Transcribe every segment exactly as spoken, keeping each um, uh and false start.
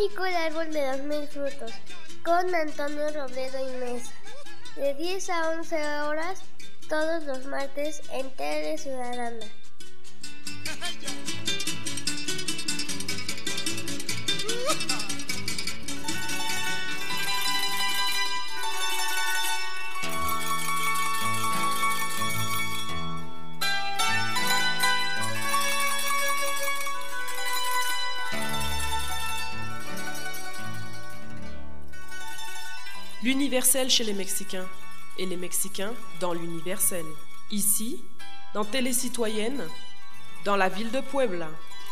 México, el árbol de los mil frutos, con Antonio Robledo y Mes, de diez a once horas, todos los martes en Tele Ciudadana. L'universel chez les Mexicains, et les Mexicains dans l'universel. Ici, dans Télé Citoyenne, dans la ville de Puebla.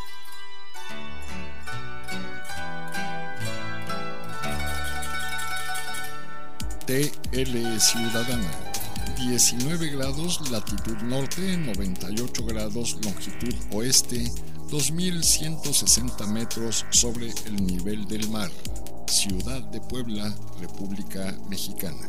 T L Ciudadana, diecinueve grados latitud norte, noventa y ocho grados longitud oeste, dos mil ciento sesenta metros sobre el nivel del mar. Ciudad de Puebla, República Mexicana.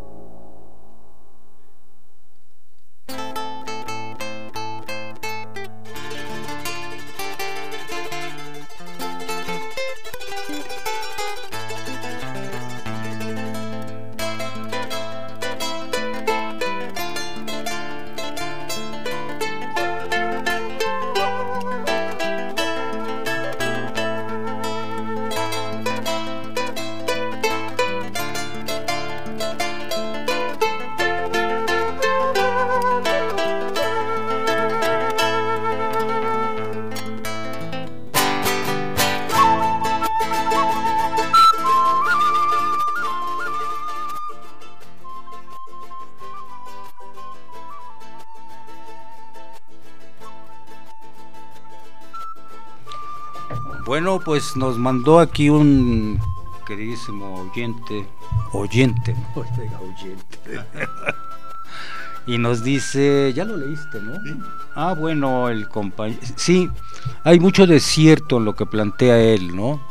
Bueno, pues nos mandó aquí un queridísimo oyente, oyente, no diga oyente, y nos dice, ya lo leíste, ¿no? Sí. Ah, bueno, el compañero, sí, hay mucho de cierto en lo que plantea él, ¿no?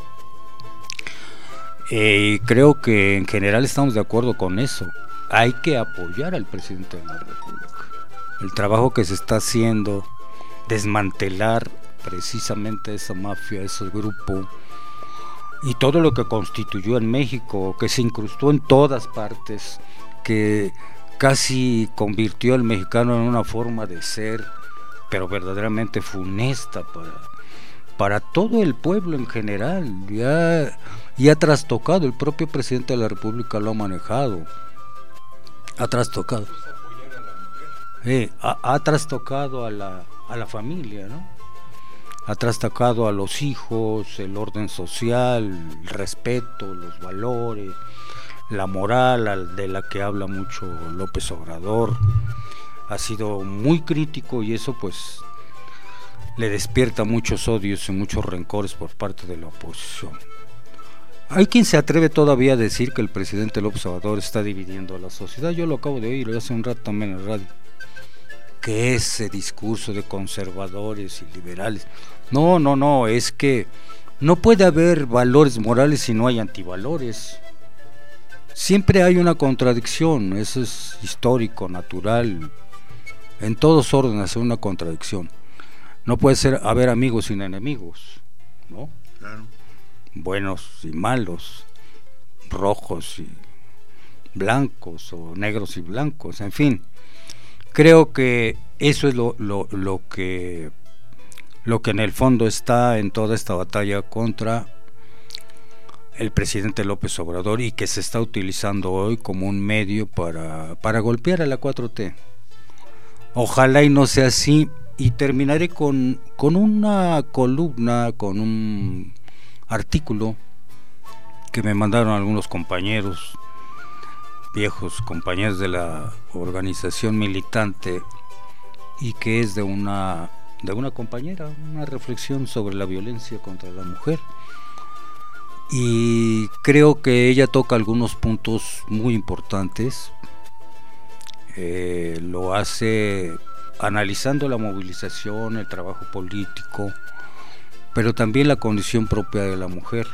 Eh, creo que en general estamos de acuerdo con eso. Hay que apoyar al presidente de la República. El trabajo que se está haciendo, desmantelar precisamente esa mafia, ese grupo y todo lo que constituyó en México, que se incrustó en todas partes, que casi convirtió al mexicano en una forma de ser, pero verdaderamente funesta para, para todo el pueblo en general. Ya, ya ha trastocado, el propio presidente de la República lo ha manejado, ha trastocado, eh, ha, ha trastocado a la, a la familia, ¿no? Ha trastocado a los hijos, el orden social, el respeto, los valores, la moral de la que habla mucho López Obrador. Ha sido muy crítico y eso pues le despierta muchos odios y muchos rencores por parte de la oposición. Hay quien se atreve todavía a decir que el presidente López Obrador está dividiendo a la sociedad. Yo lo acabo de oír hace un rato también en la radio, que ese discurso de conservadores y liberales. No, no, no, es que no puede haber valores morales si no hay antivalores. Siempre hay una contradicción, eso es histórico, natural. En todos órdenes hay una contradicción. No puede ser haber amigos sin enemigos, ¿no? Claro. Buenos y malos, rojos y blancos, o negros y blancos, en fin. Creo que eso es lo, lo, lo que lo que en el fondo está en toda esta batalla contra el presidente López Obrador y que se está utilizando hoy como un medio para, para golpear a la cuatro T. Ojalá y no sea así, y terminaré con, con una columna, con un artículo que me mandaron algunos compañeros, viejos compañeros de la organización militante, y que es de una de una compañera, una reflexión sobre la violencia contra la mujer, y creo que ella toca algunos puntos muy importantes. Eh, lo hace analizando la movilización, el trabajo político, pero también la condición propia de la mujer,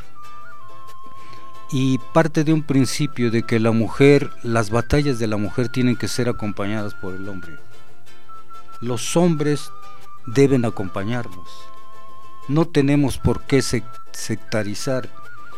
y parte de un principio de que la mujer, las batallas de la mujer tienen que ser acompañadas por el hombre. Los hombres deben acompañarnos. No tenemos por qué sectarizar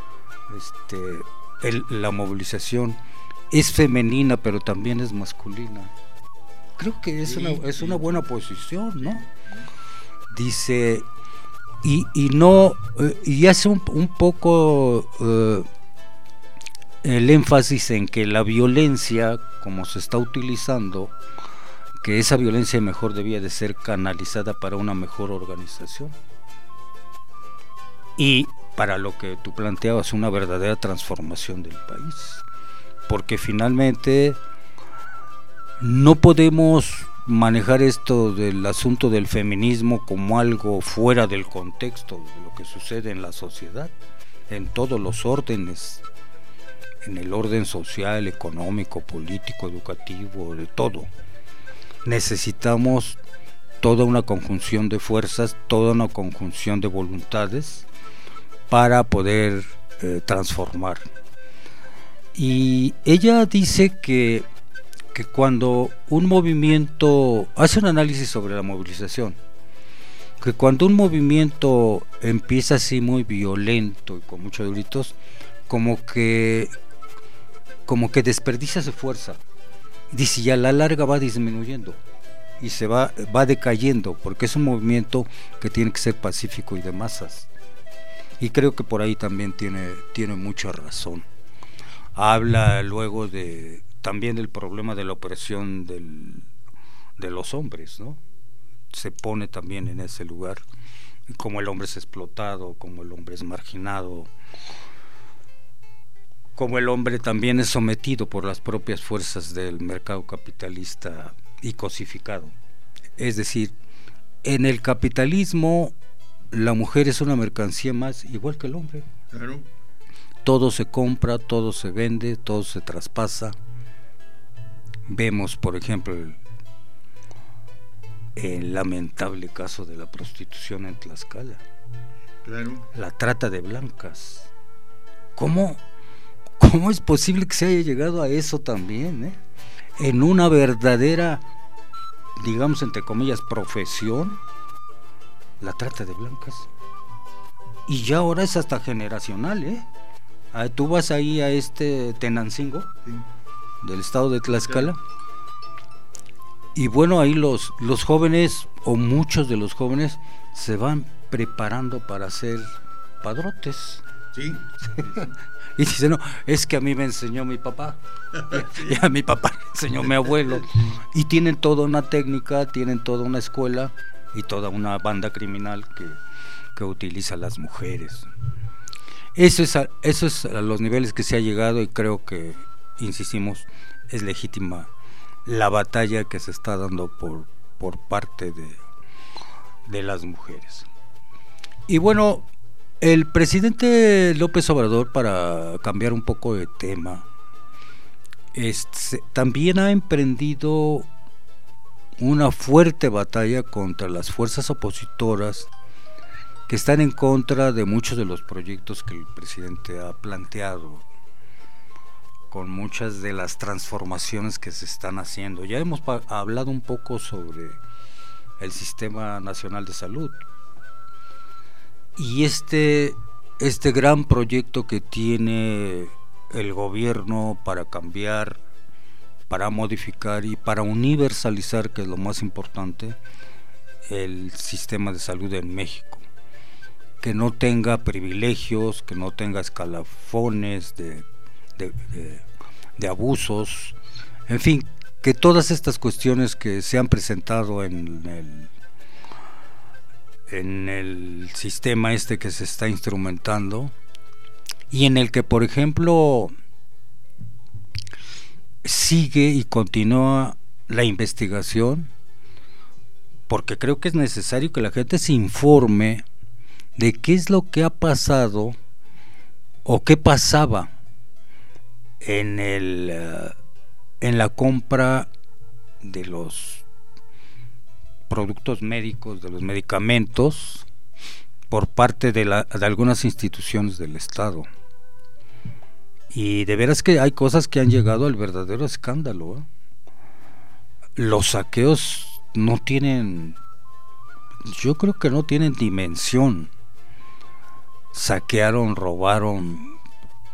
este, el, la movilización es femenina, pero también es masculina. Creo que es, sí, una, es una buena posición, ¿no? Dice, y, y no, eh, y hace un, un poco eh, el énfasis en que la violencia, como se está utilizando, que esa violencia mejor debía de ser canalizada para una mejor organización. Y para lo que tú planteabas, una verdadera transformación del país. Porque finalmente no podemos manejar esto del asunto del feminismo como algo fuera del contexto de lo que sucede en la sociedad, en todos los órdenes, en el orden social, económico, político, educativo, de todo. Necesitamos toda una conjunción de fuerzas, toda una conjunción de voluntades para poder eh, transformar. Y ella dice que, que cuando un movimiento, hace un análisis sobre la movilización, que cuando un movimiento empieza así muy violento y con muchos gritos, como que como que desperdicia su fuerza. Dice, y a la larga va disminuyendo y se va, va decayendo, porque es un movimiento que tiene que ser pacífico y de masas. Y creo que por ahí también tiene, tiene mucha razón. Habla luego de también del problema de la opresión del, de los hombres, ¿no? Se pone también en ese lugar, como el hombre es explotado, como el hombre es marginado, como el hombre también es sometido por las propias fuerzas del mercado capitalista y cosificado. Es decir, en el capitalismo la mujer es una mercancía más, igual que el hombre. Claro. Todo se compra, todo se vende, todo se traspasa. Vemos, por ejemplo, el, el lamentable caso de la prostitución en Tlaxcala. Claro. La trata de blancas. ¿Cómo? ¿Cómo es posible que se haya llegado a eso también, eh? En una verdadera, digamos entre comillas, profesión, la trata de blancas. Y ya ahora es hasta generacional, ¿eh? Ah, tú vas ahí a este Tenancingo, sí, del estado de Tlaxcala, sí, y bueno, ahí los, los jóvenes, o muchos de los jóvenes, se van preparando para ser padrotes. Sí. Y dice, no, es que a mí me enseñó mi papá, y a mi papá le enseñó mi abuelo, y tienen toda una técnica, tienen toda una escuela y toda una banda criminal que, que utiliza a las mujeres. Eso es, a, eso es a los niveles que se ha llegado, y creo que, insistimos, es legítima la batalla que se está dando por, por parte de, de las mujeres. Y bueno, el presidente López Obrador, para cambiar un poco de tema, este, también ha emprendido una fuerte batalla contra las fuerzas opositoras que están en contra de muchos de los proyectos que el presidente ha planteado, con muchas de las transformaciones que se están haciendo. Ya hemos pa- hablado un poco sobre el Sistema Nacional de Salud, y este, este gran proyecto que tiene el gobierno para cambiar, para modificar y para universalizar, que es lo más importante, el sistema de salud en México, que no tenga privilegios, que no tenga escalafones de, de, de, de abusos, en fin, que todas estas cuestiones que se han presentado en el en el sistema este que se está instrumentando, y en el que, por ejemplo, sigue y continúa la investigación, porque creo que es necesario que la gente se informe de qué es lo que ha pasado o qué pasaba en el uh, en la compra de los productos médicos, de los medicamentos, por parte de, la, de algunas instituciones del Estado. Y de veras que hay cosas que han llegado al verdadero escándalo, ¿eh? Los saqueos no tienen, yo creo que no tienen dimensión. Saquearon, robaron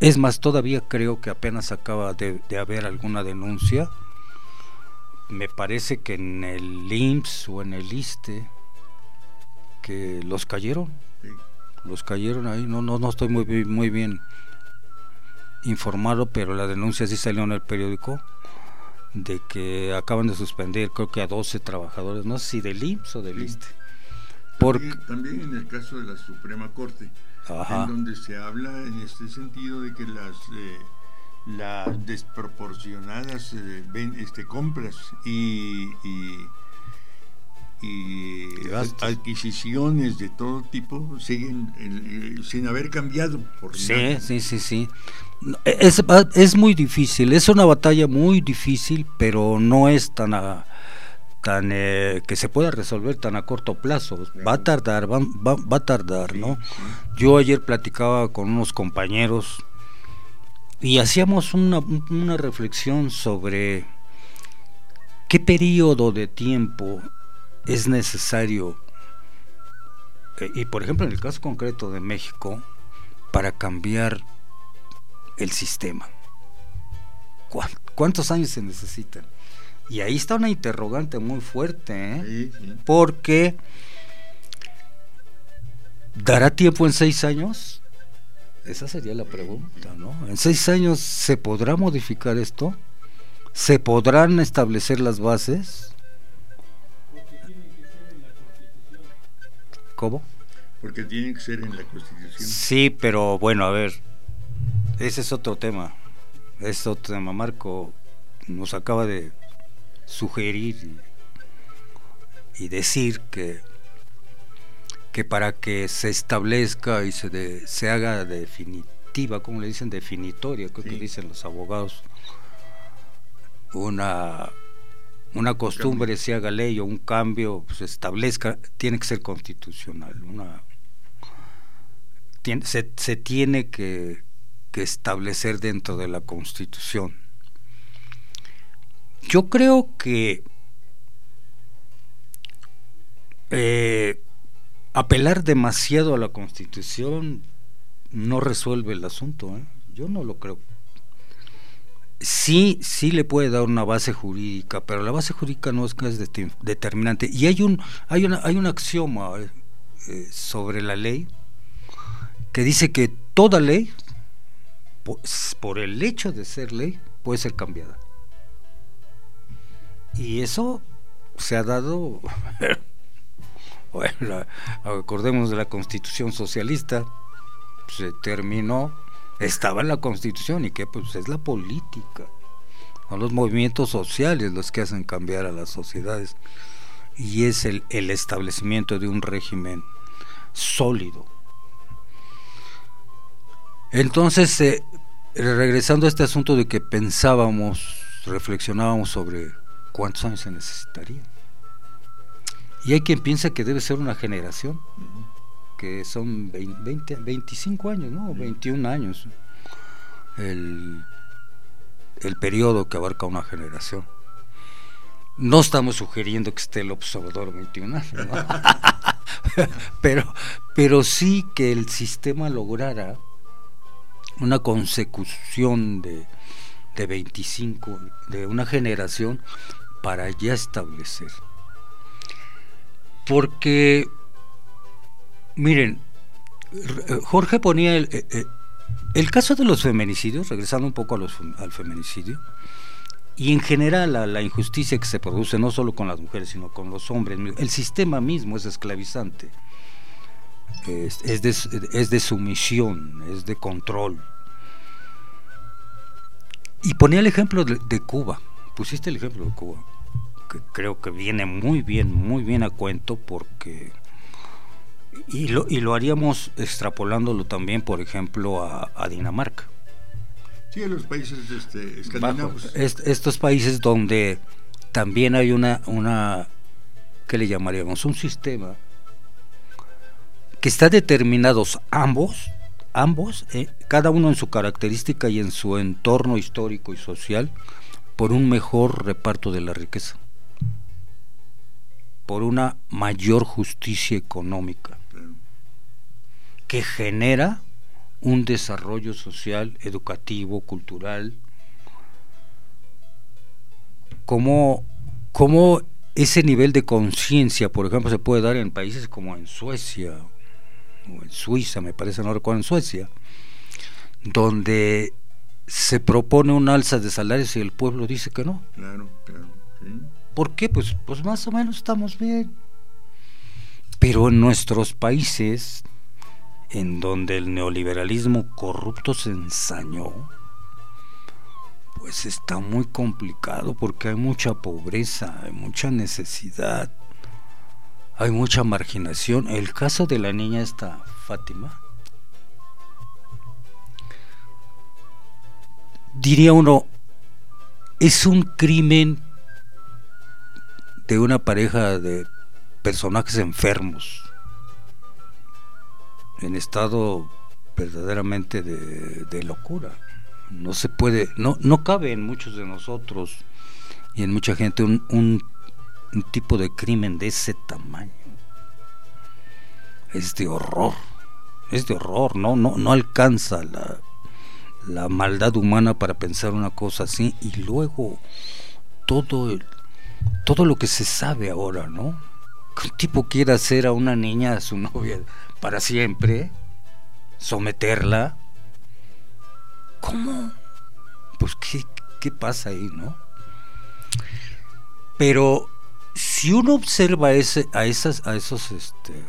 Es más, todavía creo que apenas acaba de, de haber alguna denuncia. Me parece que en el I M S S o en el ISSSTE, que los cayeron, sí. los cayeron ahí. No, no, no estoy muy, muy bien informado, pero la denuncia sí salió en el periódico de que acaban de suspender, creo que a doce trabajadores, no sé si del I M S S o del sí. ISSSTE. Porque... También, también en el caso de la Suprema Corte, Ajá. en donde se habla en este sentido de que las eh, las desproporcionadas eh, ven, este, compras y, y, y adquisiciones de todo tipo siguen eh, sin haber cambiado por sí, nada. Sí, sí, sí. Es, es muy difícil, es una batalla muy difícil, pero no es tan a, tan eh, que se pueda resolver tan a corto plazo. Claro. Va a tardar, va, va, va a tardar, sí, ¿no? Sí. Yo ayer platicaba con unos compañeros y hacíamos una, una reflexión sobre qué periodo de tiempo es necesario, y por ejemplo en el caso concreto de México, para cambiar el sistema. ¿Cuántos años se necesitan? Y ahí está una interrogante muy fuerte, ¿eh? Sí, sí. Porque ¿dará tiempo en seis años? Esa sería la pregunta, ¿no? ¿En seis años se podrá modificar esto? ¿Se podrán establecer las bases? Porque tiene que ser en la Constitución. ¿Cómo? Porque tiene que ser en la Constitución. Sí, pero bueno, a ver, ese es otro tema. Es otro tema. Marco nos acaba de sugerir y, y decir que que para que se establezca y se de, se haga definitiva, como le dicen, definitoria, creo sí. que dicen los abogados, una una costumbre se haga ley o un cambio pues, se establezca, tiene que ser constitucional, una tiene, se, se tiene que, que establecer dentro de la Constitución. Yo creo que eh, apelar demasiado a la Constitución no resuelve el asunto, ¿eh? Yo no lo creo. Sí, sí le puede dar una base jurídica, pero la base jurídica no es, es determinante. Y hay un, hay una, hay un axioma eh, sobre la ley que dice que toda ley, pues, por el hecho de ser ley, puede ser cambiada. Y eso se ha dado. Bueno, acordemos de la Constitución socialista, se terminó, estaba en la Constitución, y que pues es la política, son los movimientos sociales los que hacen cambiar a las sociedades, y es el, el establecimiento de un régimen sólido. Entonces, eh, regresando a este asunto de que pensábamos, reflexionábamos sobre cuántos años se necesitarían. Y hay quien piensa que debe ser una generación, que son veinte, veinticinco años, ¿no? veintiún años, el, el periodo que abarca una generación. No estamos sugiriendo que esté López Obrador veintiún años, ¿no? pero, pero sí que el sistema lograra una consecución de, de veinticinco, de una generación, para ya establecer. Porque, miren, Jorge ponía el, el, el caso de los feminicidios, regresando un poco a los, al feminicidio, y en general a la injusticia que se produce no solo con las mujeres, sino con los hombres. El sistema mismo es esclavizante, es, es, de, es de sumisión, es de control. Y ponía el ejemplo de, de Cuba, pusiste el ejemplo de Cuba, que creo que viene muy bien, muy bien a cuento, porque y lo, y lo haríamos extrapolándolo también, por ejemplo, a, a Dinamarca. Sí, a los países este, escandinavos. Est, estos países donde también hay una, una, ¿qué le llamaríamos? Un sistema que está determinados ambos, ambos, eh, cada uno en su característica y en su entorno histórico y social, por un mejor reparto de la riqueza, por una mayor justicia económica, que genera un desarrollo social, educativo, cultural. ¿Cómo, cómo ese nivel de conciencia, por ejemplo, se puede dar en países como en Suecia o en Suiza, me parece, no recuerdo, en Suecia, donde se propone un alza de salarios y el pueblo dice que no? Claro, claro, sí. ¿Por qué? Pues, pues más o menos estamos bien. Pero en nuestros países, en donde el neoliberalismo corrupto se ensañó, pues está muy complicado, porque hay mucha pobreza, hay mucha necesidad, hay mucha marginación. El caso de la niña esta Fátima, diría uno, es un crimen de una pareja de personajes enfermos, en estado verdaderamente de, de locura. No se puede, no, no cabe en muchos de nosotros y en mucha gente un, un, un tipo de crimen de ese tamaño. Es de horror, es de horror, no, no, no alcanza la, la maldad humana para pensar una cosa así. Y luego todo el, todo lo que se sabe ahora, ¿no? Que un tipo quiera hacer a una niña a su novia para siempre, someterla. ¿Cómo? Pues qué, qué pasa ahí, ¿no? Pero si uno observa ese, a esas, a esos, este,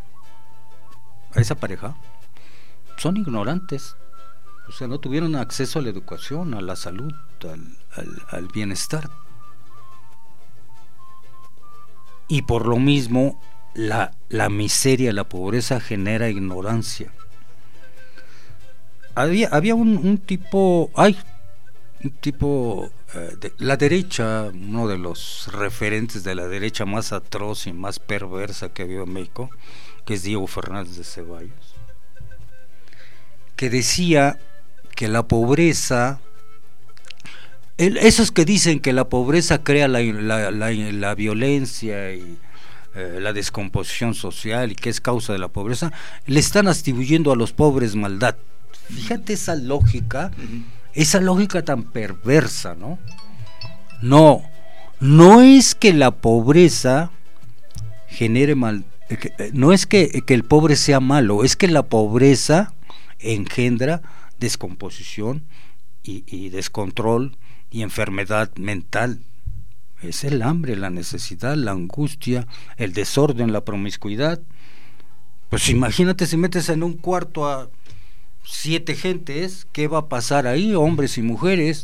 a esa pareja, son ignorantes. O sea, no tuvieron acceso a la educación, a la salud, al, al, al bienestar. Y por lo mismo, la, la miseria, la pobreza genera ignorancia. Había, había un, un tipo, ay, un tipo, eh, de la derecha, uno de los referentes de la derecha más atroz y más perversa que ha habido en México, que es Diego Fernández de Ceballos, que decía que la pobreza, el, esos que dicen que la pobreza crea la, la, la, la violencia y eh, la descomposición social y que es causa de la pobreza, le están atribuyendo a los pobres maldad. Fíjate esa lógica, esa lógica tan perversa, ¿no? No, no es que la pobreza genere mal, no es que, que el pobre sea malo, es que la pobreza engendra descomposición y, y descontrol y enfermedad mental. Es el hambre, la necesidad, la angustia, el desorden, la promiscuidad. Pues imagínate si metes en un cuarto a siete gentes, ¿qué va a pasar ahí? Hombres y mujeres.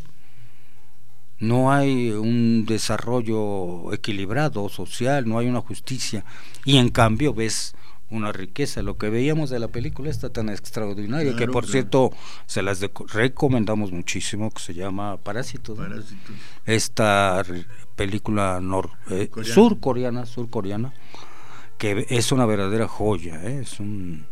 No hay un desarrollo equilibrado social, no hay una justicia, y en cambio ves una riqueza. Lo que veíamos de la película esta tan extraordinaria, claro, que por claro. cierto se las de- recomendamos muchísimo, que se llama Parásitos, ¿no? Parásitos. Esta r- película nor- eh, surcoreana, surcoreana, que es una verdadera joya, ¿eh? Es un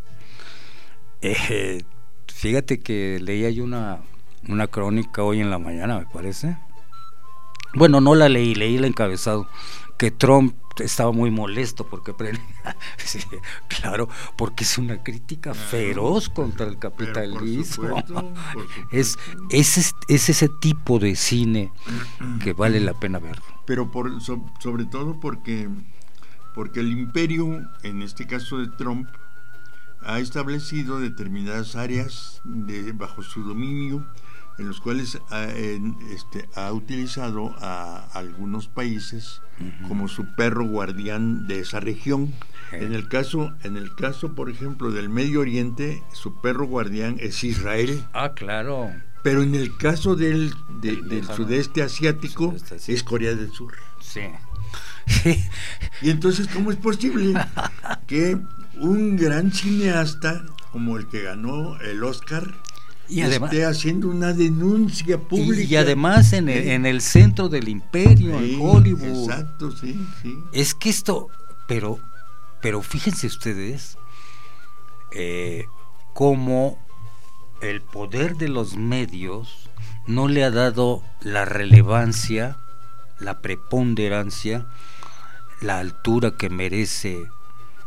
eh, fíjate que leí ahí una una crónica hoy en la mañana, me parece. Bueno, no la leí, leí el encabezado, que Trump estaba muy molesto porque sí, claro, porque es una crítica claro, feroz contra el capitalismo. Por supuesto, por supuesto. Es, es, es ese tipo de cine que vale la pena verlo. Pero por, so, sobre todo porque, porque el imperio, en este caso de Trump, ha establecido determinadas áreas de, bajo su dominio, en los cuales ha, en, este, ha utilizado a algunos países uh-huh. como su perro guardián de esa región. Uh-huh. En el caso, en el caso, por ejemplo, del Medio Oriente, su perro guardián es Israel. Ah, claro. Pero en el caso del, de, del sudeste asiático, sudeste asiático, es Corea del Sur. Sí. Y entonces, ¿cómo es posible que un gran cineasta como el que ganó el Oscar y además, esté haciendo una denuncia pública? Y, y además en el, en el centro del imperio, sí, en Hollywood. Exacto, sí, sí. Es que esto, pero, pero fíjense ustedes eh, cómo el poder de los medios no le ha dado la relevancia, la preponderancia, la altura que merece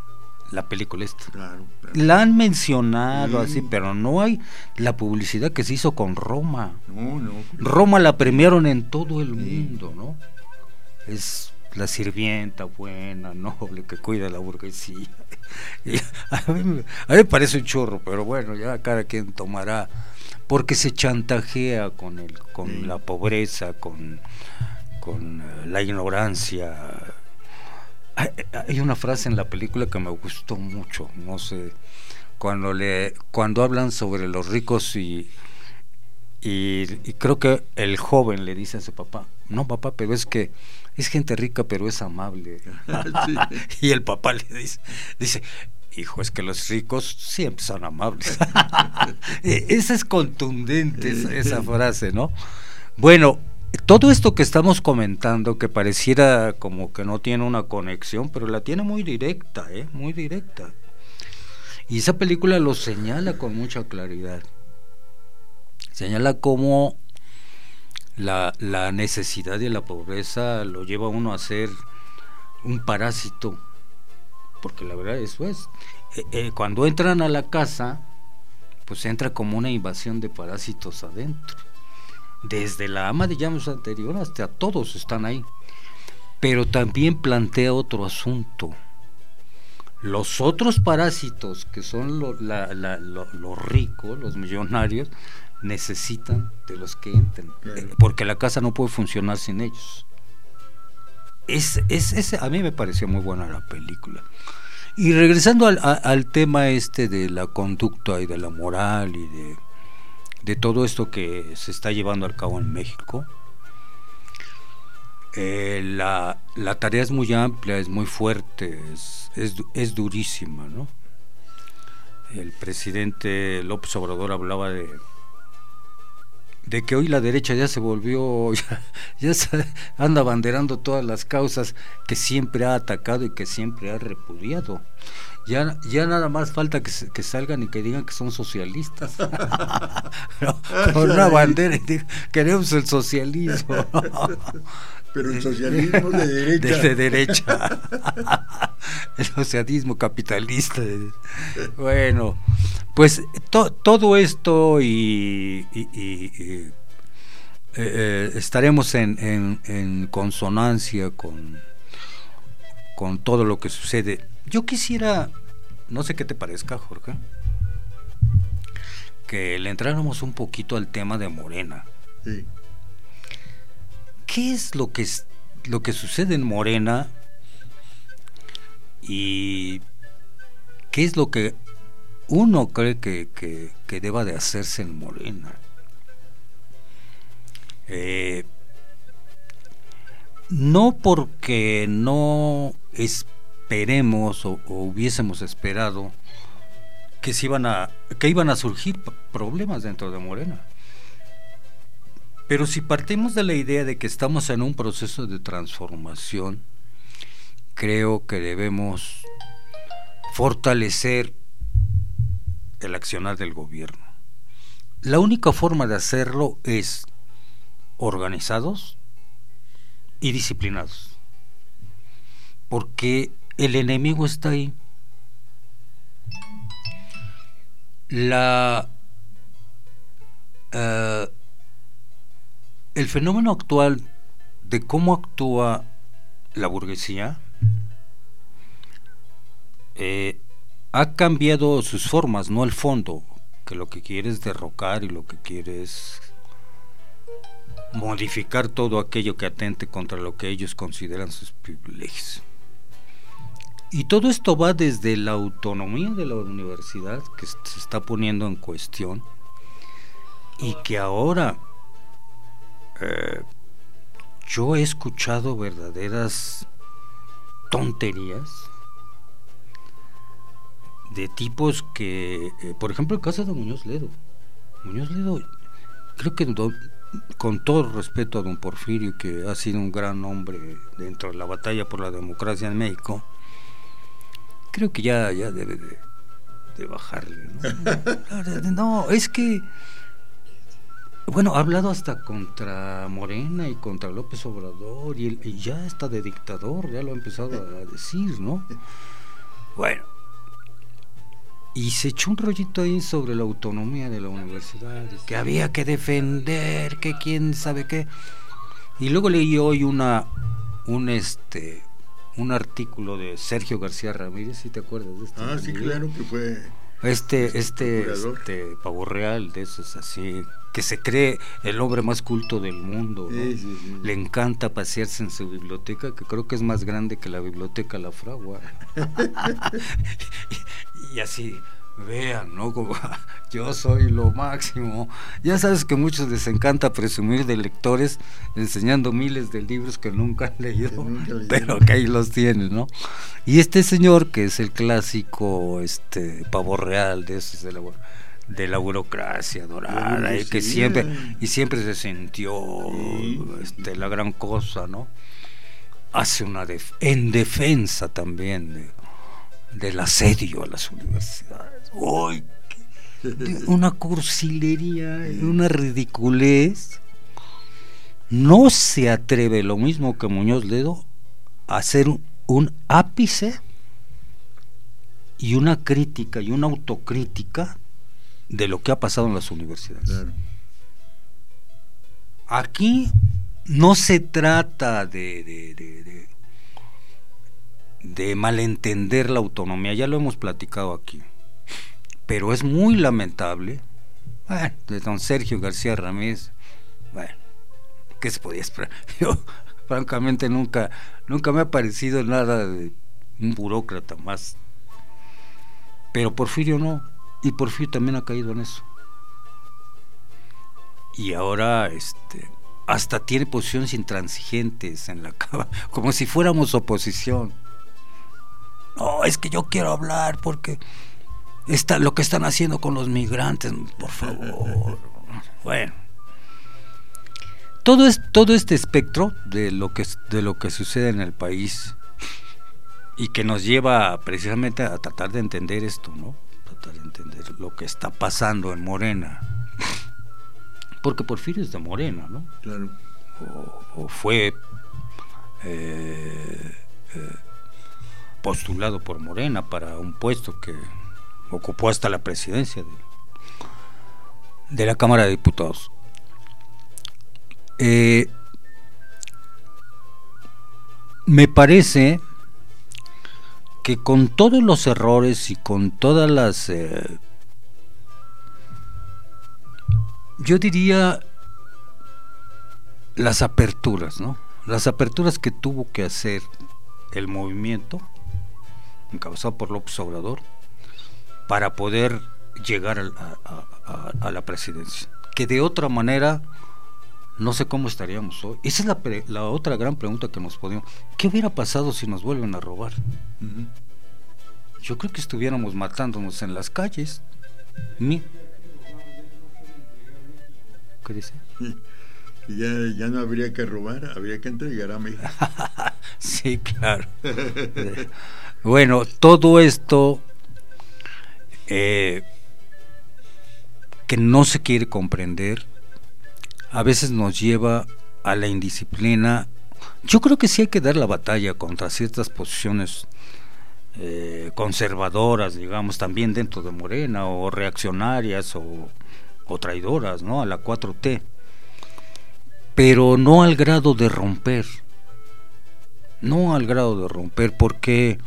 la película esta. Claro, claro. La han mencionado Sí. así, pero no hay la publicidad que se hizo con Roma. No, no. Roma la premiaron en todo el Sí. mundo, ¿no? Es la sirvienta buena, noble, que cuida a la burguesía. Y a, mí, me- a mí me parece un chorro, pero bueno, ya cada quien tomará, porque se chantajea con el, con Sí. la pobreza, con, con eh, la ignorancia. Hay, hay una frase en la película que me gustó mucho, no sé, cuando le, cuando hablan sobre los ricos y Y, y creo que el joven le dice a su papá, no papá, pero es que es gente rica pero es amable. Sí. Y el papá le dice, dice, hijo, es que los ricos siempre son amables. Esa es contundente, esa, esa frase, ¿no? Bueno, todo esto que estamos comentando, que pareciera como que no tiene una conexión, pero la tiene muy directa, ¿eh? Muy directa. Y esa película lo señala con mucha claridad. Señala cómo la, la necesidad y la pobreza lo lleva a uno a ser un parásito, porque la verdad eso es. Eh, eh, cuando entran a la casa, pues entra como una invasión de parásitos adentro. Desde la ama de llaves anterior hasta todos están ahí. Pero también plantea otro asunto. Los otros parásitos, que son lo, la, la, lo, los ricos, los millonarios, necesitan de los que entren, Claro. eh, porque la casa no puede funcionar sin ellos. Es, es, es, a mí me pareció muy buena la película. Y regresando al, a, al tema este de la conducta y de la moral y de, de todo esto que se está llevando a cabo en México, eh, la, la tarea es muy amplia, es muy fuerte, es, es, es durísima, ¿no? El presidente López Obrador hablaba de de que hoy la derecha ya se volvió, ya, ya se anda abanderando todas las causas que siempre ha atacado y que siempre ha repudiado. Ya, ya nada más falta que, que salgan y que digan que son socialistas. No, con una bandera y digan, queremos el socialismo. Pero el socialismo de derecha. De, de derecha. El socialismo capitalista. Bueno, pues to, todo esto y, y, y, y eh, eh, estaremos en, en, en consonancia con, con todo lo que sucede. Yo quisiera, no sé qué te parezca, Jorge, que le entráramos un poquito al tema de Morena. Sí. ¿Qué es lo que es, lo que sucede en Morena y qué es lo que uno cree que, que, que deba de hacerse en Morena? Eh, no porque no esperemos o, o hubiésemos esperado que se iban a que iban a surgir problemas dentro de Morena. Pero si partimos de la idea de que estamos en un proceso de transformación, creo que debemos fortalecer el accionar del gobierno. La única forma de hacerlo es organizados y disciplinados, porque el enemigo está ahí. La uh, el fenómeno actual de cómo actúa la burguesía eh, ha cambiado sus formas, no el fondo, que lo que quiere es derrocar y lo que quiere es modificar todo aquello que atente contra lo que ellos consideran sus privilegios. Y todo esto va desde la autonomía de la universidad, que se está poniendo en cuestión, y que ahora eh, yo he escuchado verdaderas tonterías de tipos que, eh, por ejemplo, el caso de Muñoz Ledo. Muñoz Ledo, creo que do, con todo el respeto a don Porfirio, que ha sido un gran hombre dentro de la batalla por la democracia en México, creo que ya, ya debe de, de bajarle, ¿no? No, es que, bueno, ha hablado hasta contra Morena y contra López Obrador, y, el, y ya está de dictador, ya lo ha empezado a decir, ¿no? Bueno, y se echó un rollito ahí sobre la autonomía de la universidad, que había que defender, que quién sabe qué. Y luego leí hoy una un este un artículo de Sergio García Ramírez, ¿sí te acuerdas de este? Ah, sí, claro, que fue este este este pavo real de esos así, que se cree el hombre más culto del mundo, ¿no? Sí, sí, sí. Le encanta pasearse en su biblioteca, que creo que es más grande que la biblioteca La Fragua. y, y así, vean, ¿no? Como, yo soy lo máximo. Ya sabes que a muchos les encanta presumir de lectores enseñando miles de libros que nunca han leído, que nunca leyeron, pero que ahí los tienen, ¿no? Y este señor, que es el clásico este pavo real de esos de la de la burocracia dorada, y que siempre y siempre se sintió sí. este, la gran cosa, ¿no? Hace una def- en defensa también de, del asedio a las universidades. ¡Uy! Una cursilería, una ridiculez. No se atreve, lo mismo que Muñoz Ledo, a hacer un, un ápice y una crítica y una autocrítica de lo que ha pasado en las universidades. Claro. Aquí no se trata de, de, de, de, de malentender la autonomía, ya lo hemos platicado aquí, pero es muy lamentable, bueno, de don Sergio García Ramírez, bueno, ¿qué se podía esperar? Yo francamente nunca, nunca me ha parecido nada de un burócrata más, pero Porfirio no. Y Porfirio también ha caído en eso. Y ahora este hasta tiene posiciones intransigentes en la cama, como si fuéramos oposición. No, es que yo quiero hablar porque está lo que están haciendo con los migrantes, por favor. Bueno. Todo es todo este espectro de lo que de lo que sucede en el país y que nos lleva precisamente a tratar de entender esto, ¿no? De entender lo que está pasando en Morena, porque Porfirio es de Morena, ¿no? Claro. O, o fue eh, eh, postulado por Morena para un puesto que ocupó hasta la presidencia de, de la Cámara de Diputados. Eh, me parece que con todos los errores y con todas las eh, yo diría las aperturas, ¿no? Las aperturas que tuvo que hacer el movimiento encabezado por López Obrador para poder llegar a, a, a, a la presidencia, que de otra manera no sé cómo estaríamos hoy. Esa es la, pre, la otra gran pregunta que nos podemos. ¿Qué hubiera pasado si nos vuelven a robar? Uh-huh. Yo creo que estuviéramos matándonos en las calles. Mi... ¿Qué dice? Ya, ya no habría que robar, habría que entregar a México. Sí, claro. Bueno, todo esto eh, que no se quiere comprender a veces nos lleva a la indisciplina. Yo creo que sí hay que dar la batalla contra ciertas posiciones eh, conservadoras, digamos, también dentro de Morena, o reaccionarias o, o traidoras, ¿no? A la cuatro T, pero no al grado de romper, no al grado de romper, porque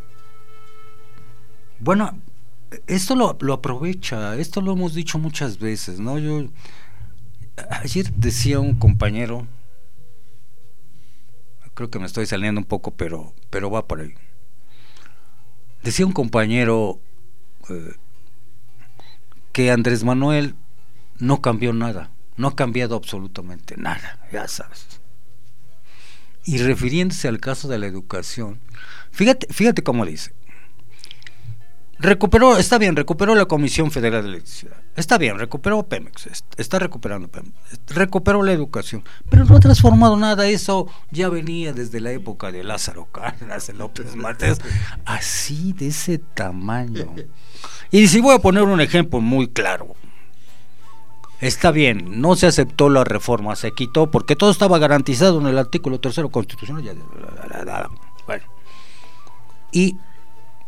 bueno, esto lo, lo aprovecha, esto lo hemos dicho muchas veces, ¿no? Yo ayer decía un compañero, creo que me estoy saliendo un poco, pero pero va por ahí. Decía un compañero eh, que Andrés Manuel no cambió nada, no ha cambiado absolutamente nada, ya sabes. Y refiriéndose al caso de la educación, fíjate, fíjate cómo dice. Recuperó, está bien, recuperó la Comisión Federal de Electricidad, está bien, recuperó Pemex, está recuperando Pemex, recuperó la educación, pero no ha transformado nada. Eso ya venía desde la época de Lázaro Cárdenas, de López Mateos, así de ese tamaño. Y si voy a poner un ejemplo muy claro, está bien, no se aceptó la reforma, se quitó, porque todo estaba garantizado en el artículo tercero constitucional, ya, bueno, y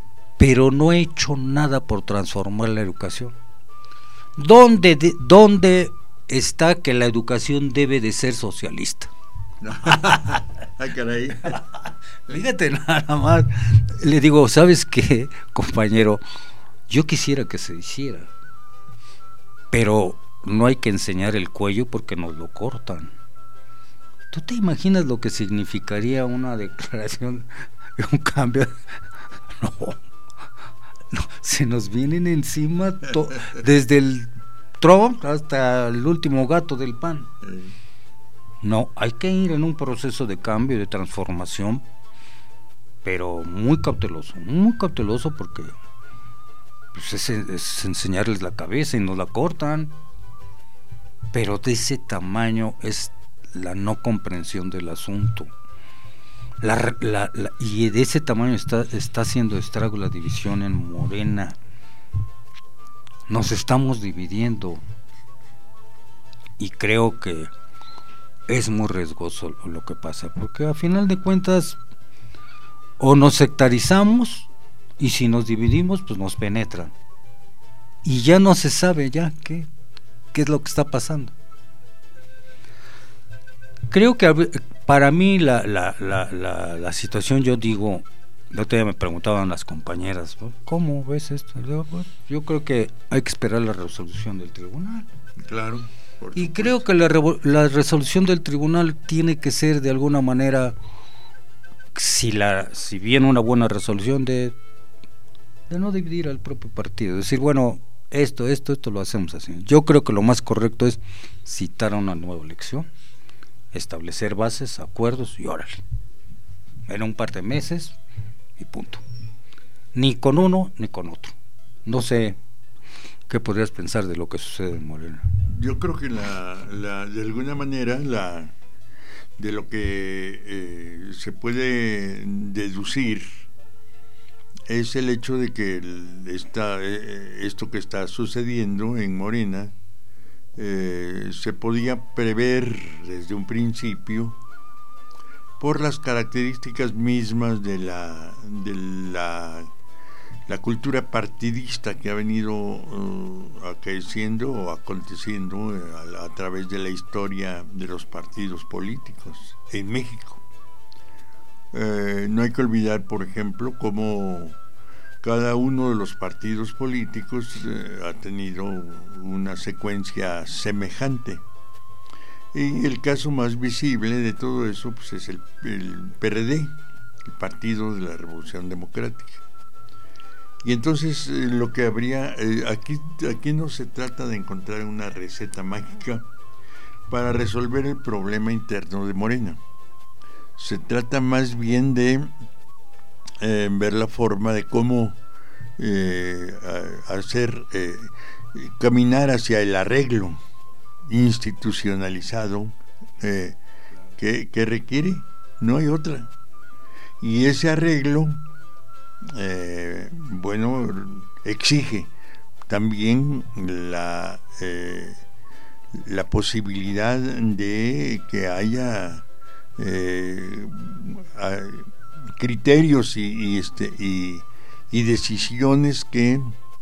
pero no ha hecho nada por transformar la educación. ¿Dónde, de, dónde está que la educación debe de ser socialista? Ay, caray. Fíjate nada más. Le digo, ¿sabes qué, compañero? Yo quisiera que se hiciera, pero no hay que enseñar el cuello porque nos lo cortan. ¿Tú te imaginas lo que significaría una declaración de un cambio? No, no, se nos vienen encima to- desde el Trump hasta el último gato del pan. No, hay que ir en un proceso de cambio, de transformación, pero muy cauteloso, muy cauteloso porque pues es, es enseñarles la cabeza y nos la cortan. Pero de ese tamaño es la no comprensión del asunto. La, la, la, y de ese tamaño está, está haciendo estrago la división en Morena. Nos estamos dividiendo. Y creo que es muy riesgoso lo que pasa, porque a final de cuentas o nos sectarizamos, y si nos dividimos pues nos penetran y ya no se sabe ya qué, qué es lo que está pasando. Creo que para mí la, la, la, la, la situación, yo digo, el otro día me preguntaban las compañeras, ¿cómo ves esto? Yo, pues, yo creo que hay que esperar la resolución del tribunal. Claro. Y creo que la, la resolución del tribunal tiene que ser de alguna manera, si la si viene una buena resolución, de, de no dividir al propio partido, decir, bueno, esto, esto, esto lo hacemos así. Yo creo que lo más correcto es citar a una nueva elección, establecer bases, acuerdos y órale, en un par de meses y punto. Ni con uno ni con otro. No sé qué podrías pensar de lo que sucede en Morena. Yo creo que la, la de alguna manera la de lo que eh, se puede deducir es el hecho de que el, esta, eh, esto que está sucediendo en Morena eh, se podía prever desde un principio por las características mismas de la de la la cultura partidista que ha venido uh, acaeciendo o aconteciendo uh, a, a través de la historia de los partidos políticos en México. Eh, no hay que olvidar, por ejemplo, cómo cada uno de los partidos políticos eh, ha tenido una secuencia semejante. Y el caso más visible de todo eso pues, es el, el P R D, el Partido de la Revolución Democrática. Y entonces eh, lo que habría, eh, aquí, aquí no se trata de encontrar una receta mágica para resolver el problema interno de Morena. Se trata más bien de eh, ver la forma de cómo eh, hacer, eh, caminar hacia el arreglo institucionalizado eh, que, que requiere, no hay otra. Y ese arreglo Eh, bueno, exige también la eh, la posibilidad de que haya eh, criterios y, y este y, y decisiones que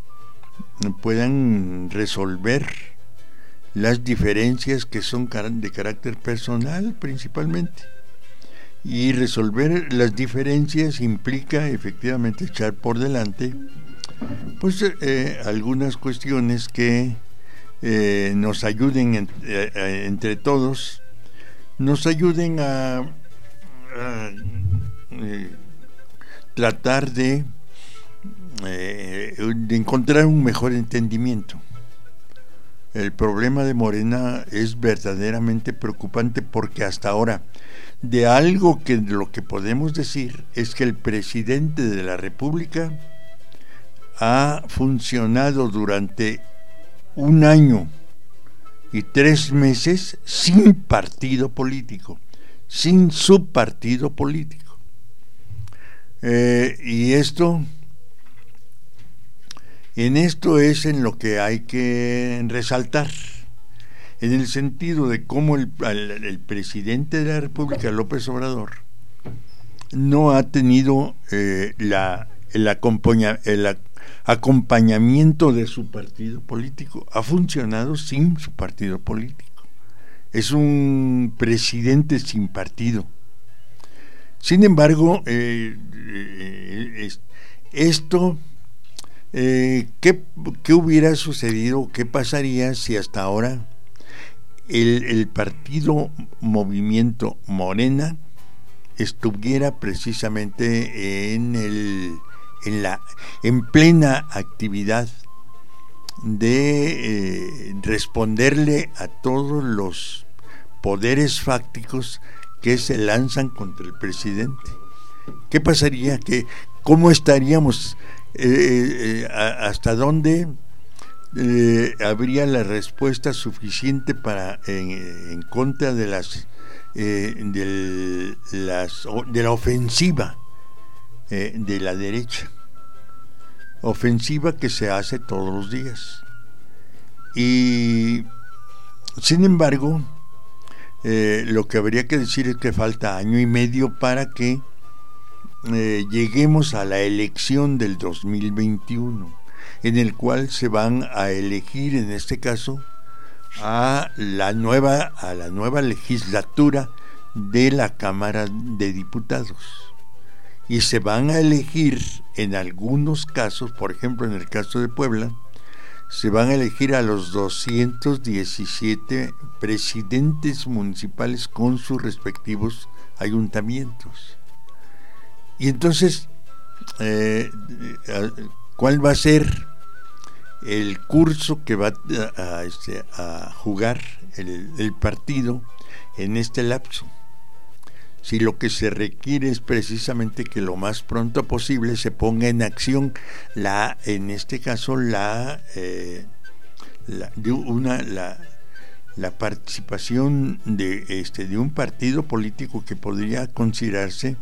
puedan resolver las diferencias que son de carácter personal principalmente. Y resolver las diferencias implica efectivamente echar por delante pues eh, algunas cuestiones que eh, nos ayuden en, eh, entre todos, nos ayuden a, a eh, tratar de, eh, de encontrar un mejor entendimiento. El problema de Morena es verdaderamente preocupante porque hasta ahora de algo que lo que podemos decir es que el presidente de la República ha funcionado durante un año y tres meses sin partido político, sin su partido político. Eh, y esto, en esto es en lo que hay que resaltar, en el sentido de cómo el, el, el presidente de la República, López Obrador, no ha tenido eh, la el, acompaña, el acompañamiento de su partido político. Ha funcionado sin su partido político. Es un presidente sin partido. Sin embargo, eh, eh, esto, eh, ¿qué, ¿qué hubiera sucedido? ¿Qué pasaría si hasta ahora el, el partido Movimiento Morena estuviera precisamente en el en la en plena actividad de eh, responderle a todos los poderes fácticos que se lanzan contra el presidente? ¿Qué pasaría? ¿Qué, ¿Cómo estaríamos? Eh, eh, ¿Hasta dónde eh, habría la respuesta suficiente para en, en contra de las eh, de las de la ofensiva eh, de la derecha? Ofensiva que se hace todos los días. Y sin embargo, Eh, lo que habría que decir es que falta año y medio para que eh, lleguemos a la elección del dos mil veintiuno, en el cual se van a elegir, en este caso, a la nueva a la nueva legislatura de la Cámara de Diputados, y se van a elegir en algunos casos, por ejemplo en el caso de Puebla, se van a elegir a los doscientos diecisiete presidentes municipales con sus respectivos ayuntamientos. Y entonces, eh, ¿cuál va a ser el curso que va a, a, este, a jugar el, el partido en este lapso? Si lo que se requiere es precisamente que lo más pronto posible se ponga en acción la, en este caso la, eh, la de una la, la participación de este de un partido político que podría considerarse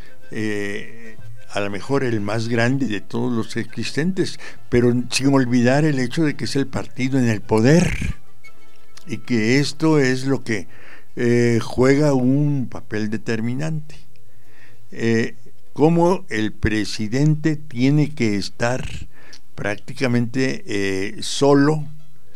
eh, a lo mejor el más grande de todos los existentes, pero sin olvidar el hecho de que es el partido en el poder y que esto es lo que Eh, juega un papel determinante. Eh, cómo el presidente tiene que estar prácticamente eh, solo,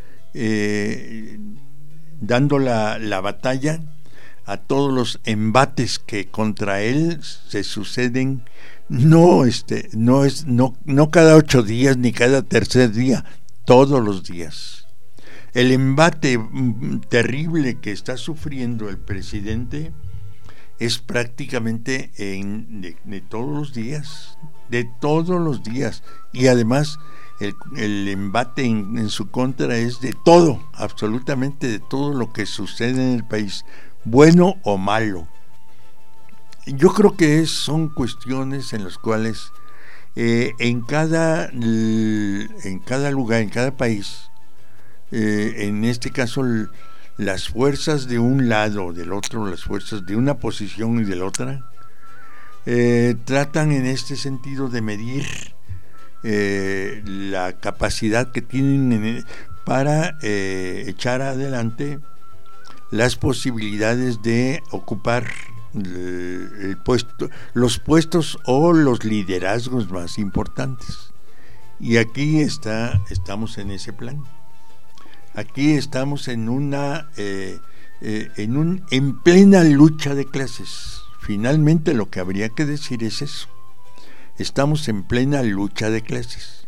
eh, dando la, la batalla a todos los embates que contra él se suceden, no este no es no no cada ocho días ni cada tercer día, todos los días. El embate terrible que está sufriendo el presidente es prácticamente en, de, de todos los días, de todos los días, y además el, el embate en, en su contra es de todo, absolutamente de todo lo que sucede en el país, bueno o malo. Yo creo que es, son cuestiones en las cuales eh, en cada en cada lugar, en cada país, Eh, en este caso l- las fuerzas de un lado o del otro, las fuerzas de una posición y de la otra, eh, tratan en este sentido de medir eh, la capacidad que tienen en, para eh, echar adelante las posibilidades de ocupar el, el puesto, los puestos o los liderazgos más importantes. Y aquí está, estamos en ese plan. Aquí estamos en una eh, eh, en un en plena lucha de clases. Finalmente lo que habría que decir es eso. Estamos en plena lucha de clases.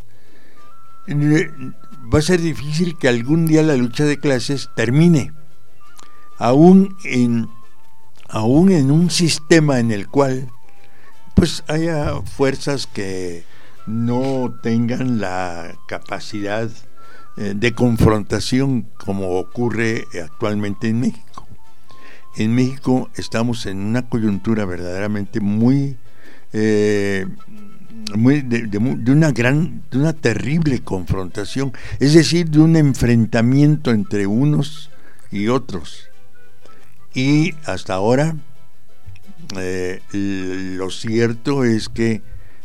Va a ser difícil que algún día la lucha de clases termine. Aún en aún en un sistema en el cual pues haya fuerzas que no tengan la capacidad de confrontación como ocurre actualmente en México. En México estamos en una coyuntura verdaderamente muy, eh, muy de, de, de una gran, de una terrible confrontación, es decir, de un enfrentamiento entre unos y otros. Y hasta ahora, eh, lo cierto es que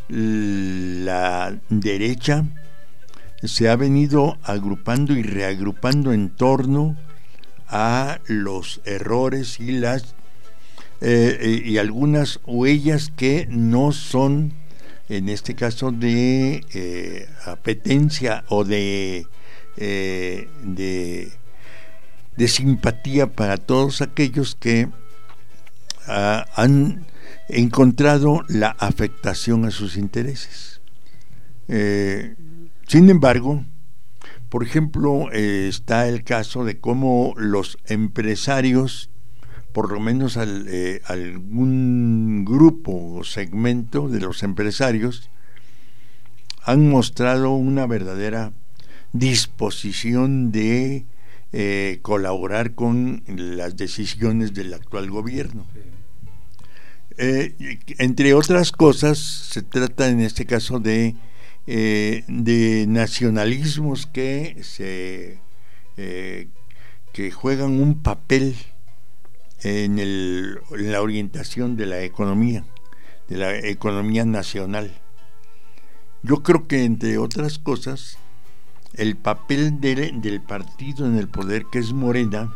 la derecha se ha venido agrupando y reagrupando en torno a los errores y las eh, y algunas huellas que no son en este caso de eh, apetencia o de, eh, de, de simpatía para todos aquellos que uh, han encontrado la afectación a sus intereses. Eh, sin embargo, por ejemplo, eh, está el caso de cómo los empresarios, por lo menos al, eh, algún grupo o segmento de los empresarios, han mostrado una verdadera disposición de eh, colaborar con las decisiones del actual gobierno. Eh, entre otras cosas, se trata en este caso de, eh, de nacionalismos que, se, eh, que juegan un papel En, el, en la orientación de la economía, de la economía nacional. Yo creo que, entre otras cosas, el papel de, del partido en el poder, que es Morena,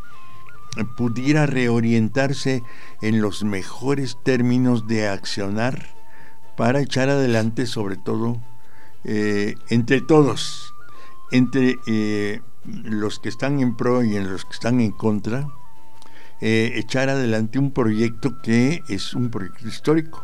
pudiera reorientarse en los mejores términos de accionar para echar adelante, sobre todo, eh, entre todos, entre eh, los que están en pro y en los que están en contra, Eh, echar adelante un proyecto que es un proyecto histórico.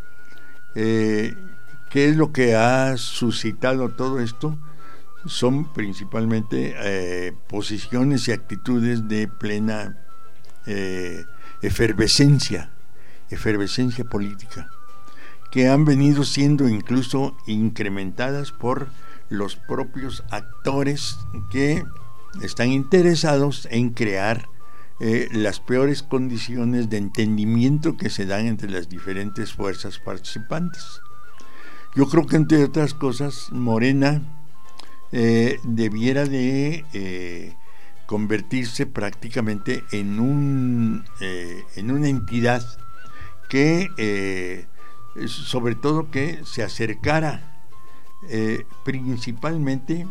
Eh, ¿Qué es lo que ha suscitado todo esto? Son principalmente eh, posiciones y actitudes de plena eh, efervescencia, efervescencia política, que han venido siendo incluso incrementadas por los propios actores que están interesados en crear Eh, las peores condiciones de entendimiento que se dan entre las diferentes fuerzas participantes. Yo creo que, entre otras cosas, Morena eh, debiera de eh, convertirse prácticamente en un eh, en una entidad que eh, sobre todo que se acercara eh, principalmente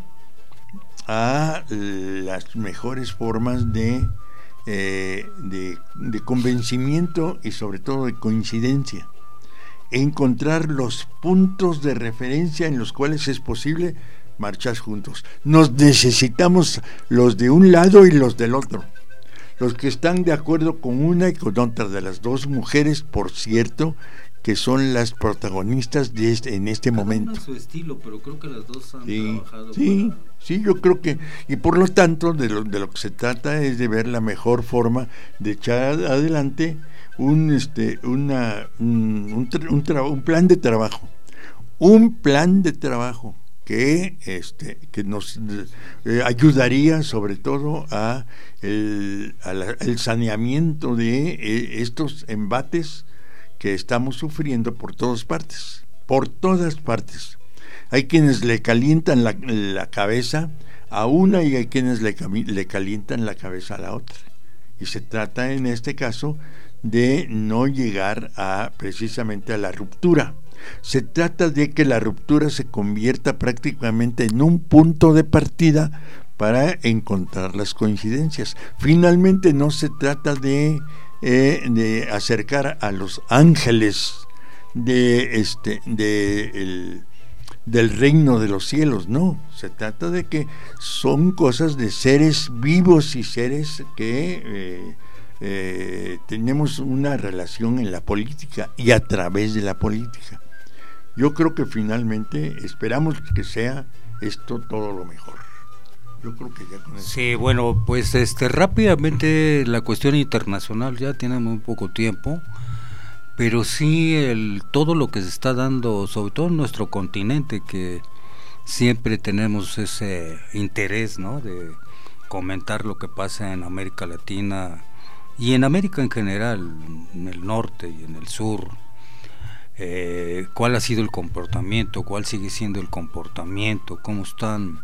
a las mejores formas de Eh, de, de convencimiento y sobre todo de coincidencia, encontrar los puntos de referencia en los cuales es posible marchar juntos. Nos necesitamos los de un lado y los del otro, los que están de acuerdo con una y con otra de las dos mujeres, por cierto, que son las protagonistas de este, en este Cada momento. una a su estilo, pero creo que las dos han sí, trabajado sí, para... sí, yo creo que, y por lo tanto, de lo, de lo que se trata es de ver la mejor forma de echar adelante un este una un, un, un, tra, un plan de trabajo, un plan de trabajo que este que nos eh, ayudaría sobre todo a el, a la, el saneamiento de eh, estos embates que estamos sufriendo por todas partes, por todas partes. Hay quienes le calientan la, la cabeza a una y hay quienes le, le calientan la cabeza a la otra. Y se trata en este caso de no llegar a precisamente a la ruptura. Se trata de que la ruptura se convierta prácticamente en un punto de partida para encontrar las coincidencias. Finalmente no se trata de Eh, de acercar a los ángeles de este de el, del reino de los cielos, no, se trata de que son cosas de seres vivos y seres que eh, eh, tenemos una relación en la política y a través de la política. Yo creo que finalmente esperamos que sea esto todo lo mejor. Yo creo que ya con eso. Sí, bueno, pues este rápidamente la cuestión internacional, ya tiene muy poco tiempo, pero sí el todo lo que se está dando, sobre todo en nuestro continente, que siempre tenemos ese interés, ¿no?, de comentar lo que pasa en América Latina y en América en general, en el norte y en el sur. Eh, cuál ha sido el comportamiento, cuál sigue siendo el comportamiento, cómo están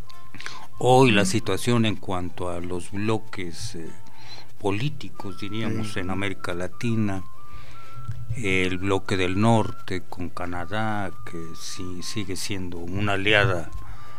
hoy la situación en cuanto a los bloques eh, políticos, diríamos, en América Latina, el bloque del norte con Canadá, que sí sigue siendo una aliada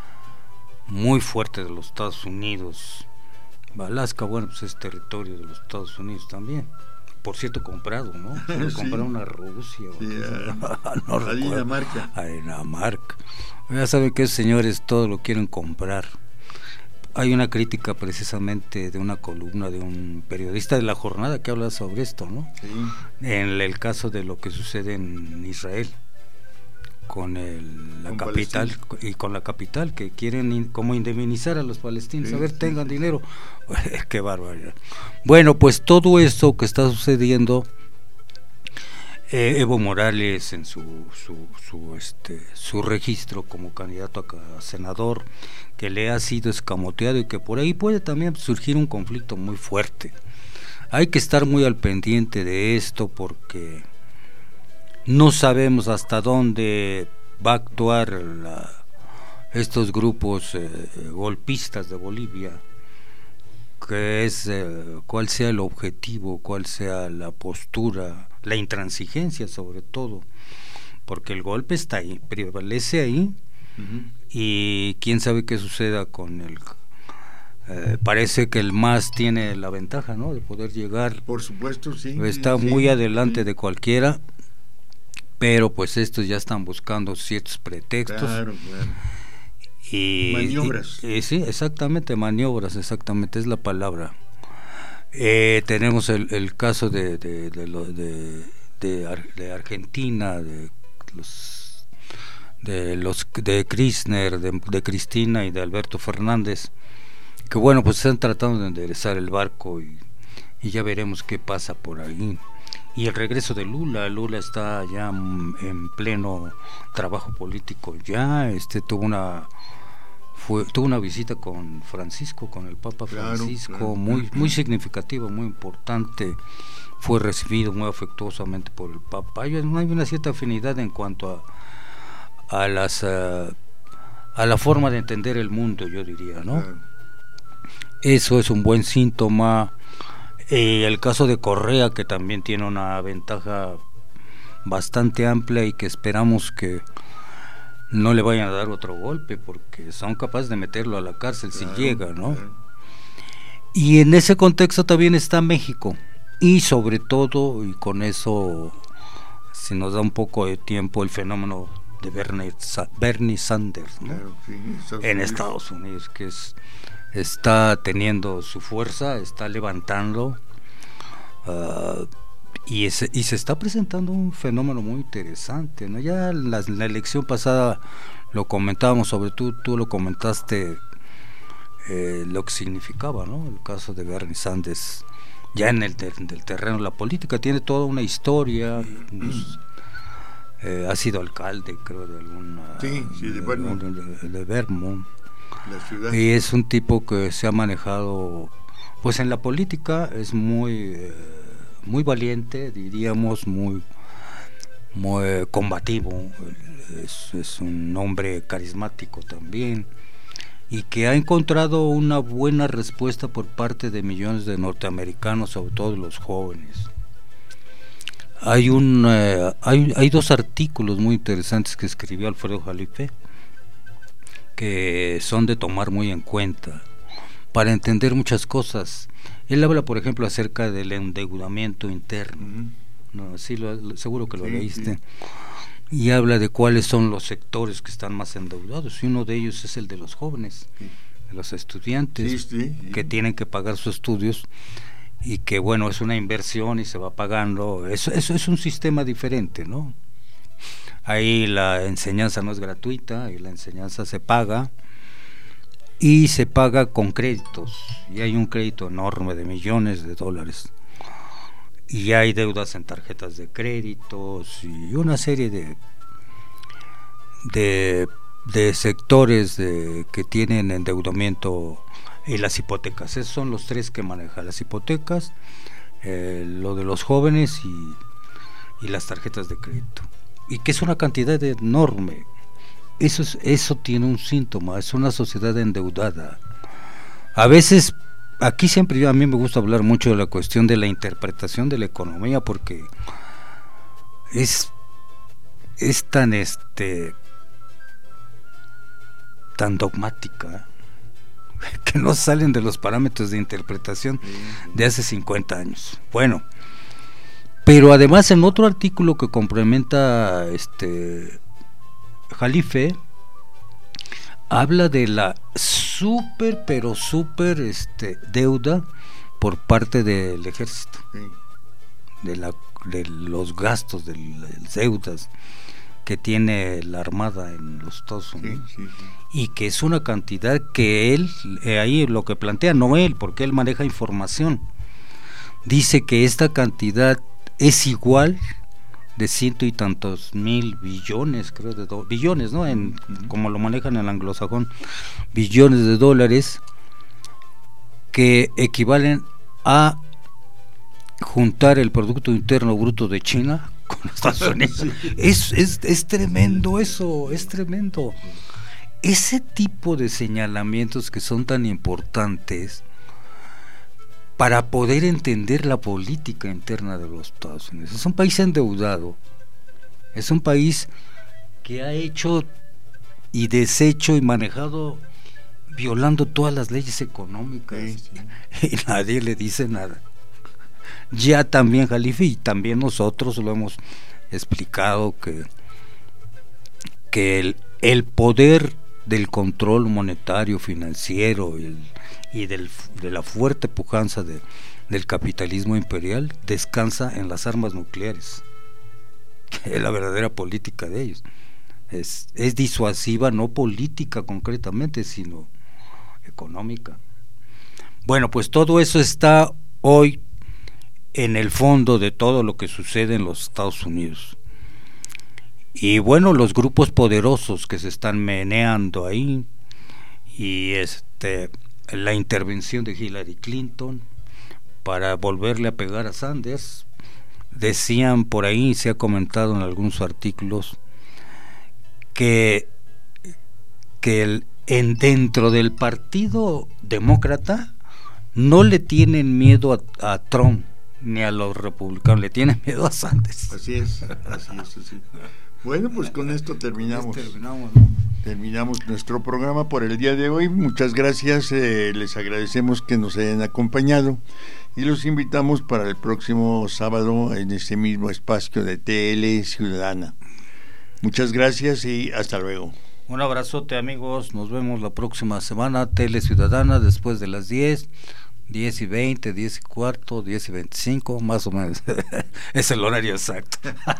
muy fuerte de los Estados Unidos. Alaska, bueno, pues es territorio de los Estados Unidos también, por cierto comprado, ¿no? Se lo Sí. compraron a Rusia. Sí, o a, no a recuerdo. Dinamarca. A Dinamarca. Ya saben que esos señores todo lo quieren comprar. Hay una crítica precisamente de una columna de un periodista de La Jornada que habla sobre esto, ¿no? Sí. En el caso de lo que sucede en Israel con el, la Con capital Palestina. y con la capital, que quieren in, como indemnizar a los palestinos. Sí, A ver, sí, tengan sí. dinero. Qué barbaridad. Bueno, pues todo esto que está sucediendo, eh, Evo Morales en su su su este su registro como candidato a, a senador, que le ha sido escamoteado y que por ahí puede también surgir un conflicto muy fuerte. Hay que estar muy al pendiente de esto porque no sabemos hasta dónde va a actuar la, estos grupos eh, golpistas de Bolivia, que es eh, cuál sea el objetivo, cuál sea la postura, la intransigencia sobre todo, porque el golpe está ahí, prevalece ahí. Uh-huh. Y quién sabe qué suceda con el eh, parece que el M A S tiene la ventaja, ¿no?, de poder llegar, por supuesto, sí, está sí, muy adelante sí. de cualquiera, pero pues estos ya están buscando ciertos pretextos. Claro, claro. Y, maniobras. Y, y, sí, exactamente, maniobras, exactamente, es la palabra. Eh, tenemos el, el caso de de de, lo, de, de, de Argentina, de los de los de Kirchner, de, de Cristina y de Alberto Fernández, que bueno, pues están tratando de enderezar el barco y, y ya veremos qué pasa por ahí. Y el regreso de Lula, Lula está ya en pleno trabajo político, ya este tuvo una fue tuvo una visita con Francisco, con el Papa Francisco, claro, claro. muy muy significativa, muy importante. Fue recibido muy afectuosamente por el Papa. Hay, hay una cierta afinidad en cuanto a a las uh, a la forma de entender el mundo, yo diría, ¿no? Claro. Eso es un buen síntoma. Eh, el caso de Correa, que también tiene una ventaja bastante amplia y que esperamos que no le vayan a dar otro golpe, porque son capaces de meterlo a la cárcel, claro, si llega, ¿no? Claro. Y en ese contexto también está México, y sobre todo, y con eso, si nos da un poco de tiempo, el fenómeno de Bernie, Bernie Sanders, ¿no? Claro, sí, Estados en Unidos. Estados Unidos, que es está teniendo su fuerza, está levantando, uh, y, es, y se está presentando un fenómeno muy interesante, ¿no? Ya la, la elección pasada lo comentábamos, sobre tú, tú lo comentaste, eh, lo que significaba, ¿no? El caso de Bernie Sanders, ya en el ter, del terreno de la política, tiene toda una historia, nos, eh, ha sido alcalde, creo, de alguna... Sí, sí, de Vermont. De, de, de Vermont. La ciudad. Y es un tipo que se ha manejado, pues en la política es muy eh, muy valiente, diríamos, muy muy combativo, es, es un hombre carismático también, y que ha encontrado una buena respuesta por parte de millones de norteamericanos, sobre todo los jóvenes. Hay un eh, hay hay dos artículos muy interesantes que escribió Alfredo Jalife, que son de tomar muy en cuenta para entender muchas cosas. Él habla, por ejemplo, acerca del endeudamiento interno, uh-huh. ¿no? Sí, lo, seguro que lo sí, leíste, sí. Y habla de cuáles son los sectores que están más endeudados, y uno de ellos es el de los jóvenes, sí. de los estudiantes, sí, sí, sí. que tienen que pagar sus estudios, y que bueno, es una inversión y se va pagando. Eso, eso es un sistema diferente, ¿no? Ahí la enseñanza no es gratuita, y la enseñanza se paga, y se paga con créditos, y hay un crédito enorme de millones de dólares, y hay deudas en tarjetas de créditos, y una serie de de, de sectores de, que tienen endeudamiento, y las hipotecas. Esos son los tres que maneja: las hipotecas, eh, lo de los jóvenes y, y las tarjetas de crédito. Y que es una cantidad enorme. Eso es, eso tiene un síntoma, es una sociedad endeudada. A veces, aquí siempre yo, a mí me gusta hablar mucho de la cuestión de la interpretación de la economía, porque es es tan este tan dogmática que no salen de los parámetros de interpretación de hace cincuenta años. Bueno, Pero además en otro artículo que complementa este Jalife, habla de la súper, pero súper este, deuda por parte del ejército, sí. de, la, de los gastos, de las deudas que tiene la Armada en los Estados Unidos, sí, sí, sí. y que es una cantidad que él, eh, ahí lo que plantea, no él, porque él maneja información, dice que esta cantidad es igual de ciento y tantos mil billones, creo, de do- billones, ¿no? En, uh-huh. Como lo manejan en el anglosajón, billones de dólares que equivalen a juntar el Producto Interno Bruto de China con Estados Unidos. es, es, es tremendo eso, es tremendo. Ese tipo de señalamientos que son tan importantes para poder entender la política interna de los Estados Unidos. Es un país endeudado, es un país que ha hecho y deshecho y manejado violando todas las leyes económicas, sí, sí. y nadie le dice nada. Ya también Jalife y también nosotros lo hemos explicado que, que el, el poder del control monetario, financiero y, el, y del, de la fuerte pujanza de, del capitalismo imperial descansa en las armas nucleares, que es la verdadera política de ellos. Es, es disuasiva, no política concretamente, sino económica. Bueno, pues todo eso está hoy en el fondo de todo lo que sucede en los Estados Unidos. Y bueno, los grupos poderosos que se están meneando ahí, y este la intervención de Hillary Clinton para volverle a pegar a Sanders. Decían por ahí, se ha comentado en algunos artículos, que, que el, en, dentro del Partido Demócrata no le tienen miedo a, a Trump ni a los republicanos, le tienen miedo a Sanders. Así es, así es, así. Bueno, pues con esto terminamos. Terminamos, ¿no? Terminamos nuestro programa por el día de hoy. Muchas gracias, eh, les agradecemos que nos hayan acompañado y los invitamos para el próximo sábado en este mismo espacio de T L Ciudadana. Muchas gracias y hasta luego. Un abrazote, amigos, nos vemos la próxima semana, Tele Ciudadana, después de las diez, diez y veinte, diez y cuarto, diez y veinticinco, más o menos. Es el horario exacto.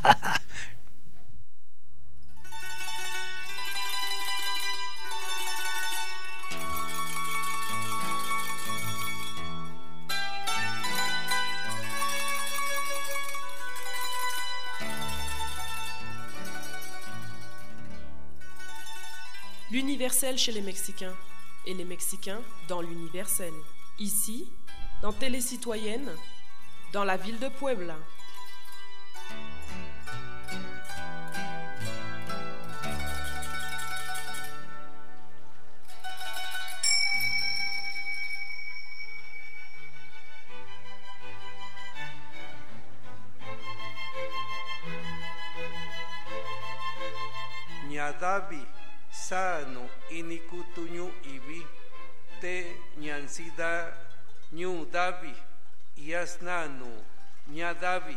L'universel chez les Mexicains et les Mexicains dans l'universel. Ici, dans Télé Citoyenne, dans la ville de Puebla. Ñadavi sano inikutuñu ibi te ñansida ñu davi yasnanu ñadavi.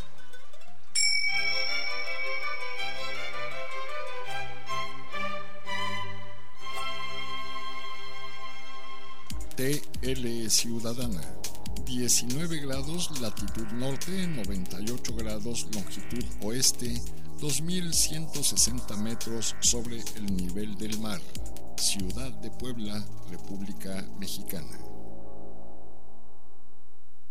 T L Ciudadana, diecinueve grados latitud norte, noventa y ocho grados longitud oeste, dos mil ciento sesenta metros sobre el nivel del mar. Ciudad de Puebla, República Mexicana.